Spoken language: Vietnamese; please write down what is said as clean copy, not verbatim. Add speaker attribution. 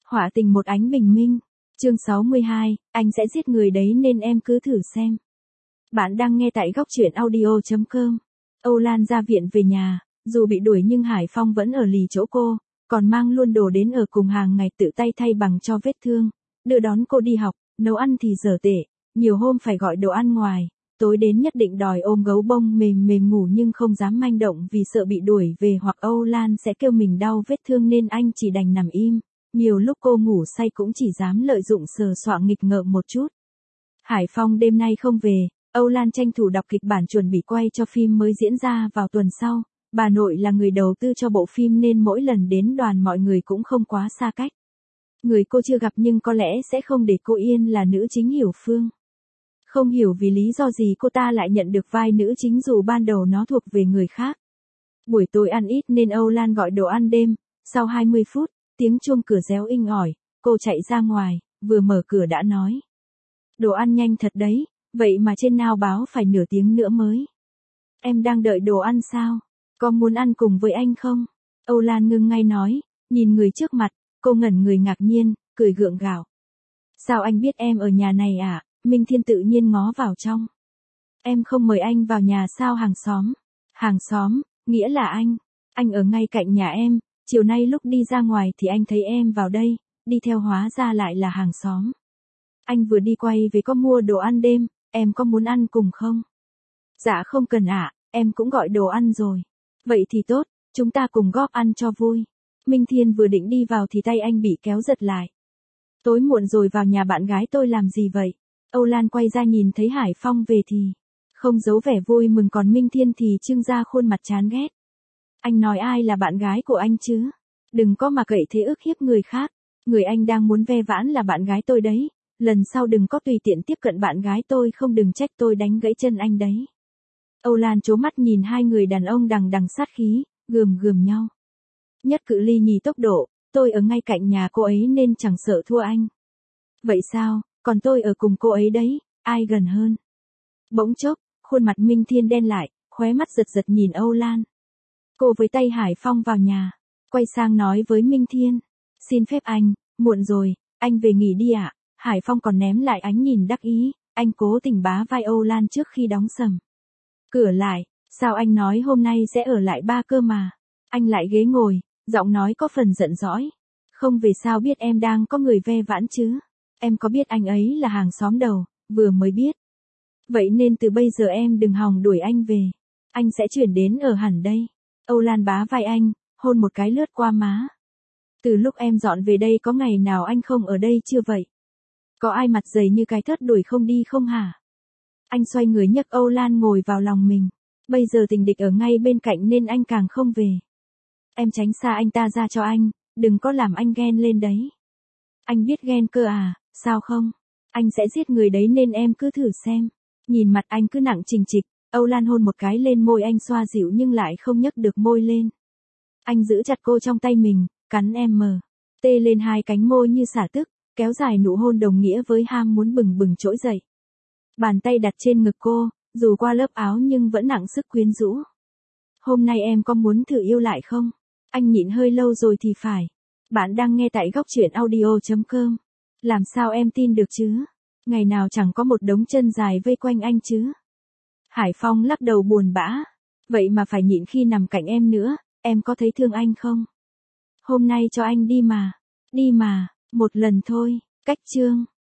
Speaker 1: Họa tình một ánh bình minh. Chương 62, anh sẽ giết người đấy nên em cứ thử xem. Bạn đang nghe tại góc truyện audio.com. Âu Lan ra viện về nhà, dù bị đuổi nhưng Hải Phong vẫn ở lì chỗ cô, còn mang luôn đồ đến ở cùng hàng ngày tự tay thay bằng cho vết thương, đưa đón cô đi học, nấu ăn thì dở tệ, nhiều hôm phải gọi đồ ăn ngoài, tối đến nhất định đòi ôm gấu bông mềm mềm ngủ nhưng không dám manh động vì sợ bị đuổi về hoặc Âu Lan sẽ kêu mình đau vết thương nên anh chỉ đành nằm im. Nhiều lúc cô ngủ say cũng chỉ dám lợi dụng sờ soạng nghịch ngợm một chút. Hải Phong đêm nay không về, Âu Lan tranh thủ đọc kịch bản chuẩn bị quay cho phim mới diễn ra vào tuần sau. Bà nội là người đầu tư cho bộ phim nên mỗi lần đến đoàn mọi người cũng không quá xa cách. Người cô chưa gặp nhưng có lẽ sẽ không để cô yên là nữ chính Hiểu Phương. Không hiểu vì lý do gì cô ta lại nhận được vai nữ chính dù ban đầu nó thuộc về người khác. Buổi tối ăn ít nên Âu Lan gọi đồ ăn đêm, sau 20 phút, tiếng chuông cửa réo inh ỏi, cô chạy ra ngoài, vừa mở cửa đã nói. Đồ ăn nhanh thật đấy, vậy mà trên nào báo phải nửa tiếng nữa mới. Em đang đợi đồ ăn sao? Có muốn ăn cùng với anh không? Âu Lan ngưng ngay nói, nhìn người trước mặt, cô ngẩn người ngạc nhiên, cười gượng gạo. Sao anh biết em ở nhà này à? Minh Thiên tự nhiên ngó vào trong. Em không mời anh vào nhà sao hàng xóm? Hàng xóm, nghĩa là anh ở ngay cạnh nhà em, chiều nay lúc đi ra ngoài thì anh thấy em vào đây, đi theo hóa ra lại là hàng xóm. Anh vừa đi quay về có mua đồ ăn đêm, em có muốn ăn cùng không? Dạ không cần ạ, em cũng gọi đồ ăn rồi. Vậy thì tốt, chúng ta cùng góp ăn cho vui. Minh Thiên vừa định đi vào thì tay anh bị kéo giật lại. Tối muộn rồi vào nhà bạn gái tôi làm gì vậy? Âu Lan quay ra nhìn thấy Hải Phong về thì không giấu vẻ vui mừng, còn Minh Thiên thì trưng ra khuôn mặt chán ghét. Anh nói ai là bạn gái của anh chứ? Đừng có mà cậy thế ức hiếp người khác. Người anh đang muốn ve vãn là bạn gái tôi đấy. Lần sau đừng có tùy tiện tiếp cận bạn gái tôi, không đừng trách tôi đánh gãy chân anh đấy. Âu Lan trố mắt nhìn hai người đàn ông đằng đằng sát khí, gườm nhau. Nhất cự ly nhì tốc độ, tôi ở ngay cạnh nhà cô ấy nên chẳng sợ thua anh. Vậy sao, còn tôi ở cùng cô ấy đấy, ai gần hơn? Bỗng chốc, khuôn mặt Minh Thiên đen lại, khóe mắt giật giật nhìn Âu Lan. Cô với tay Hải Phong vào nhà, quay sang nói với Minh Thiên. Xin phép anh, muộn rồi, anh về nghỉ đi ạ. Hải Phong còn ném lại ánh nhìn đắc ý, anh cố tình bá vai Âu Lan trước khi đóng sầm cửa lại. Sao anh nói hôm nay sẽ ở lại ba cơ mà? Anh lại ghế ngồi, giọng nói có phần giận dỗi. Không về sao biết em đang có người ve vãn chứ? Em có biết anh ấy là hàng xóm đầu, vừa mới biết. Vậy nên từ bây giờ em đừng hòng đuổi anh về. Anh sẽ chuyển đến ở hẳn đây. Âu Lan bá vai anh, hôn một cái lướt qua má. Từ lúc em dọn về đây có ngày nào anh không ở đây chưa vậy? Có ai mặt dày như cái thớt đuổi không đi không hả? Anh xoay người nhấc Âu Lan ngồi vào lòng mình. Bây giờ tình địch ở ngay bên cạnh nên anh càng không về. Em tránh xa anh ta ra cho anh, đừng có làm anh ghen lên đấy. Anh biết ghen cơ à, sao không? Anh sẽ giết người đấy nên em cứ thử xem. Nhìn mặt anh cứ nặng trịch trịch, Âu Lan hôn một cái lên môi anh xoa dịu nhưng lại không nhấc được môi lên. Anh giữ chặt cô trong tay mình, cắn em mờ. Tê lên hai cánh môi như xả tức, kéo dài nụ hôn đồng nghĩa với ham muốn bừng bừng trỗi dậy. Bàn tay đặt trên ngực cô, dù qua lớp áo nhưng vẫn nặng sức quyến rũ. Hôm nay em có muốn thử yêu lại không? Anh nhịn hơi lâu rồi thì phải. Bạn đang nghe tại góc truyện audio.com. Làm sao em tin được chứ? Ngày nào chẳng có một đống chân dài vây quanh anh chứ? Hải Phong lắc đầu buồn bã. Vậy mà phải nhịn khi nằm cạnh em nữa, em có thấy thương anh không? Hôm nay cho anh đi mà. Đi mà, một lần thôi, cách chương.